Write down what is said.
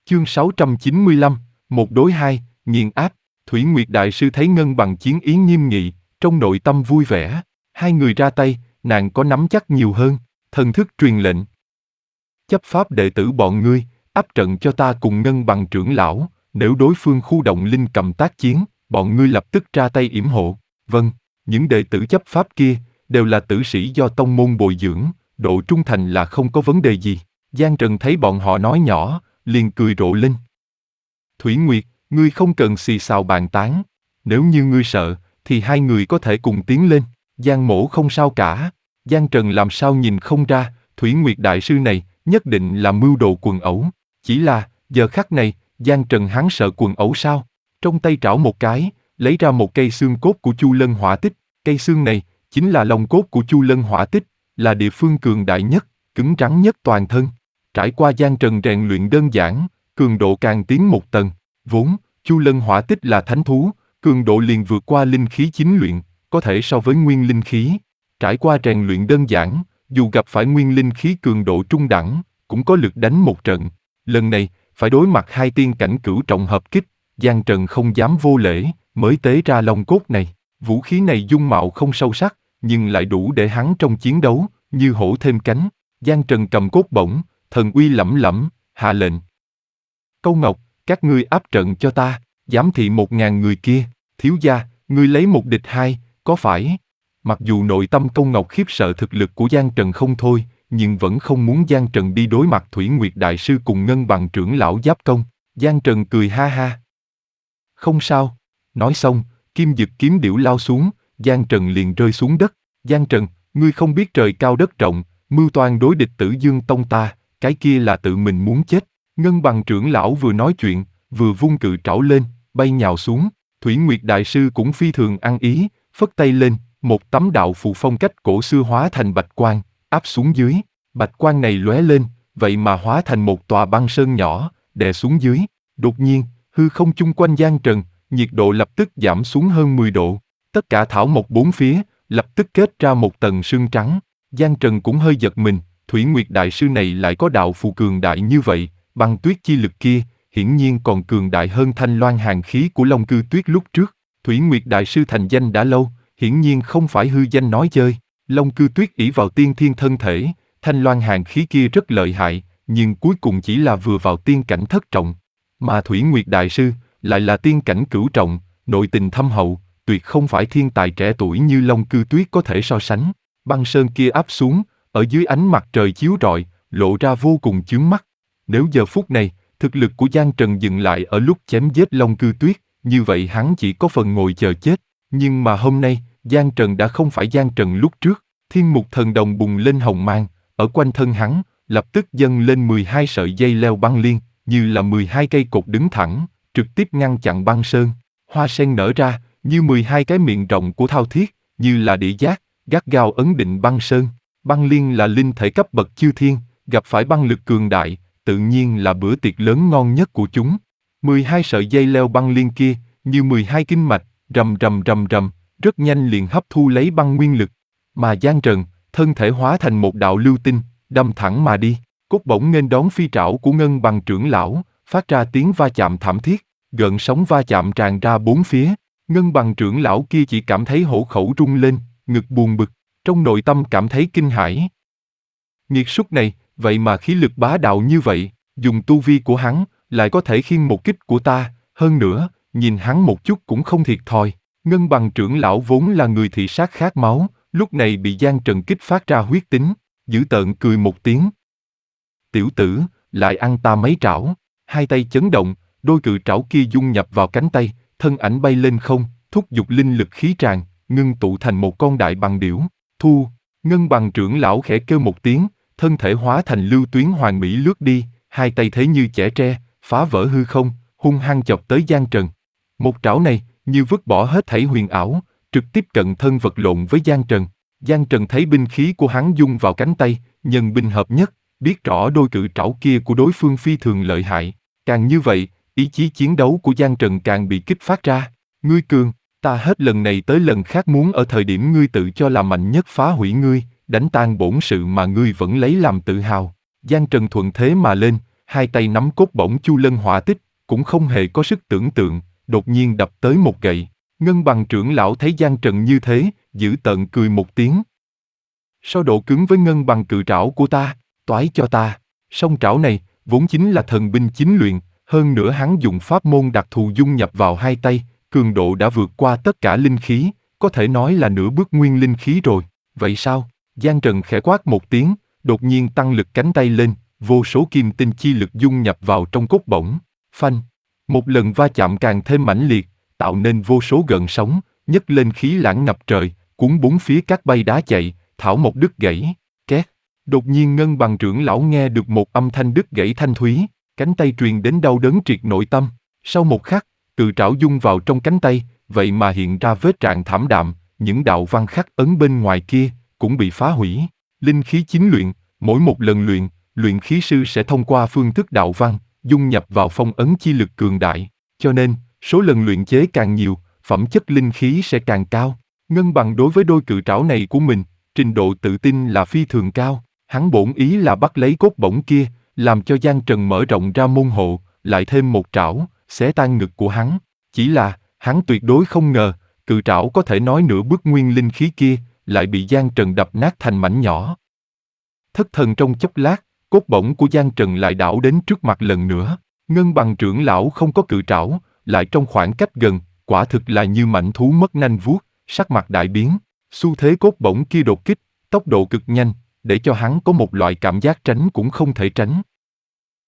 Chương 695, một đối hai, nghiền áp. Thủy Nguyệt Đại Sư thấy Ngân Bằng chiến ý nghiêm nghị, trong nội tâm vui vẻ. Hai người ra tay, nàng có nắm chắc nhiều hơn. Thần thức truyền lệnh. Chấp pháp đệ tử bọn ngươi, áp trận cho ta cùng Ngân Bằng trưởng lão. Nếu đối phương khu động linh cầm tác chiến, bọn ngươi lập tức ra tay yểm hộ. Vâng, những đệ tử chấp pháp kia đều là tử sĩ do tông môn bồi dưỡng, độ trung thành là không có vấn đề gì. Giang Trần thấy bọn họ nói nhỏ, liền cười rộ lên. Thủy Nguyệt, ngươi không cần xì xào bàn tán. Nếu như ngươi sợ, thì hai người có thể cùng tiến lên. Giang Mỗ không sao cả. Giang Trần làm sao nhìn không ra, Thủy Nguyệt Đại Sư này nhất định là mưu đồ quần ẩu. Chỉ là, giờ khắc này, Giang Trần hắn sợ quần ẩu sao? Trong tay trảo một cái, lấy ra một cây xương cốt của Chu Lân Hỏa Tích. Cây xương này chính là lông cốt của Chu Lân Hỏa Tích, là địa phương cường đại nhất, cứng rắn nhất toàn thân. Trải qua Giang Trần rèn luyện đơn giản, cường độ càng tiến một tầng. Vốn, Chu Lân Hỏa Tích là thánh thú, cường độ liền vượt qua linh khí chính luyện, có thể so với nguyên linh khí. Trải qua rèn luyện đơn giản, dù gặp phải nguyên linh khí cường độ trung đẳng, cũng có lực đánh một trận. Lần này, phải đối mặt hai tiên cảnh cửu trọng hợp kích, Giang Trần không dám vô lễ, mới tế ra long cốt này. Vũ khí này dung mạo không sâu sắc, nhưng lại đủ để hắn trong chiến đấu, như hổ thêm cánh. Giang Trần cầm cốt bổng, thần uy lẫm lẫm, hạ lệnh. Câu Ngọc, các ngươi áp trận cho ta, giám thị 1000 người kia, thiếu gia, ngươi lấy một địch hai, có phải? Mặc dù nội tâm Câu Ngọc khiếp sợ thực lực của Giang Trần không thôi, nhưng vẫn không muốn Giang Trần đi đối mặt Thủy Nguyệt Đại Sư cùng Ngân Bằng trưởng lão giáp công. Giang Trần cười ha ha. Không sao. Nói xong, kim dực kiếm điểu lao xuống, Giang Trần liền rơi xuống đất. Giang Trần, ngươi không biết trời cao đất rộng, mưu toan đối địch Tử Dương Tông ta, cái kia là tự mình muốn chết. Ngân Bằng trưởng lão vừa nói chuyện, vừa vung cự trảo lên, bay nhào xuống. Thủy Nguyệt Đại Sư cũng phi thường ăn ý, phất tay lên, một tấm đạo phù phong cách cổ xưa hóa thành bạch quang, áp xuống dưới. Bạch quang này lóe lên, vậy mà hóa thành một tòa băng sơn nhỏ, đè xuống dưới. Đột nhiên, hư không chung quanh Giang Trần, nhiệt độ lập tức giảm xuống hơn 10 độ. Tất cả thảo mộc bốn phía, lập tức kết ra một tầng sương trắng. Giang Trần cũng hơi giật mình, Thủy Nguyệt Đại Sư này lại có đạo phù cường đại như vậy, băng tuyết chi lực kia, hiển nhiên còn cường đại hơn thanh loan hàn khí của Long Cư Tuyết lúc trước. Thủy Nguyệt Đại Sư thành danh đã lâu, hiển nhiên không phải hư danh nói chơi. Long Cư Tuyết ỷ vào tiên thiên thân thể, thanh loan hàn khí kia rất lợi hại, nhưng cuối cùng chỉ là vừa vào tiên cảnh thất trọng. Mà Thủy Nguyệt Đại Sư lại là tiên cảnh cửu trọng, nội tình thâm hậu, tuyệt không phải thiên tài trẻ tuổi như Long Cư Tuyết có thể so sánh. Băng sơn kia áp xuống, ở dưới ánh mặt trời chiếu rọi, lộ ra vô cùng chướng mắt. Nếu giờ phút này, thực lực của Giang Trần dừng lại ở lúc chém giết Long Cư Tuyết, như vậy hắn chỉ có phần ngồi chờ chết. Nhưng mà hôm nay, Giang Trần đã không phải Giang Trần lúc trước. Thiên mục thần đồng bùng lên hồng mang, ở quanh thân hắn, lập tức dâng lên 12 sợi dây leo băng liên, như là 12 cây cột đứng thẳng, trực tiếp ngăn chặn băng sơn. Hoa sen nở ra, như 12 cái miệng rộng của thao thiết, như là đĩa giác, gắt gao ấn định băng sơn. Băng liên là linh thể cấp bậc chư thiên, gặp phải băng lực cường đại, tự nhiên là bữa tiệc lớn ngon nhất của chúng. 12 sợi dây leo băng liên kia, như 12 kinh mạch, rầm rầm rầm rầm, rất nhanh liền hấp thu lấy băng nguyên lực. Mà Giang Trần, thân thể hóa thành một đạo lưu tinh, đâm thẳng mà đi. Cốt bổng nghênh đón phi trảo của Ngân Bằng trưởng lão, phát ra tiếng va chạm thảm thiết, gợn sóng va chạm tràn ra bốn phía. Ngân Bằng trưởng lão kia chỉ cảm thấy hổ khẩu rung lên, ngực buồn bực, trong nội tâm cảm thấy kinh hãi. Nghiệt súc này, vậy mà khí lực bá đạo như vậy, dùng tu vi của hắn, lại có thể khiêng một kích của ta, hơn nữa, nhìn hắn một chút cũng không thiệt thòi. Ngân Bằng trưởng lão vốn là người thị sát khát máu, lúc này bị Giang Trần kích phát ra huyết tính, dữ tợn cười một tiếng. Tiểu tử, lại ăn ta mấy trảo. Hai tay chấn động, đôi cự trảo kia dung nhập vào cánh tay, thân ảnh bay lên không, thúc giục linh lực khí tràn, ngưng tụ thành một con đại bằng điểu. Thu. Ngân Bằng trưởng lão khẽ kêu một tiếng, thân thể hóa thành lưu tuyến hoàn mỹ lướt đi, hai tay thế như chẻ tre, phá vỡ hư không, hung hăng chọc tới Giang Trần. Một trảo này, như vứt bỏ hết thảy huyền ảo, trực tiếp cận thân vật lộn với Giang Trần. Giang Trần thấy binh khí của hắn dung vào cánh tay, nhân binh hợp nhất, biết rõ đôi cự trảo kia của đối phương phi thường lợi hại. Càng như vậy, ý chí chiến đấu của Giang Trần càng bị kích phát ra. Ngươi cường, ta hết lần này tới lần khác muốn ở thời điểm ngươi tự cho là mạnh nhất phá hủy ngươi, đánh tan bổn sự mà ngươi vẫn lấy làm tự hào. Giang Trần thuận thế mà lên, hai tay nắm cốt bổng Chu Lân họa tích, cũng không hề có sức tưởng tượng, đột nhiên đập tới một gậy. Ngân Bằng trưởng lão thấy Giang Trần như thế, dữ tợn cười một tiếng. Sao độ cứng với ngân bằng cự trảo của ta, toái cho ta. Song trảo này, vốn chính là thần binh chính luyện, hơn nữa hắn dùng pháp môn đặc thù dung nhập vào hai tay, cường độ đã vượt qua tất cả linh khí, có thể nói là nửa bước nguyên linh khí rồi. Vậy sao? Giang Trần khẽ quát một tiếng, đột nhiên tăng lực cánh tay lên, vô số kim tinh chi lực dung nhập vào trong cốt bổng. Phanh! Một lần va chạm càng thêm mãnh liệt, tạo nên vô số gợn sóng, nhấc lên khí lãng ngập trời, cuốn bốn phía các bay đá chạy, thảo mộc đứt gãy. Két! Đột nhiên Ngân Bằng trưởng lão nghe được một âm thanh đứt gãy thanh thúy, cánh tay truyền đến đau đớn triệt nội tâm. Sau một khắc, cự trảo dung vào trong cánh tay, vậy mà hiện ra vết rạn thảm đạm, những đạo văn khắc ấn bên ngoài kia cũng bị phá hủy. Linh khí chính luyện, mỗi một lần luyện, luyện khí sư sẽ thông qua phương thức đạo văn, dung nhập vào phong ấn chi lực cường đại, cho nên, số lần luyện chế càng nhiều, phẩm chất linh khí sẽ càng cao. Ngân Bằng đối với đôi cự trảo này của mình, trình độ tự tin là phi thường cao, hắn bổn ý là bắt lấy cốt bổng kia, làm cho Giang Trần mở rộng ra môn hộ, lại thêm một trảo, xé tan ngực của hắn. Chỉ là, hắn tuyệt đối không ngờ, cự trảo có thể nói nửa bước nguyên linh khí kia, lại bị Giang Trần đập nát thành mảnh nhỏ. Thất thần trong chốc lát, cốt bổng của Giang Trần lại đảo đến trước mặt lần nữa. Ngân Bằng trưởng lão không có cự trảo, lại trong khoảng cách gần, quả thực là như mãnh thú mất nanh vuốt, sắc mặt đại biến. Xu thế cốt bổng kia đột kích, tốc độ cực nhanh, để cho hắn có một loại cảm giác tránh cũng không thể tránh.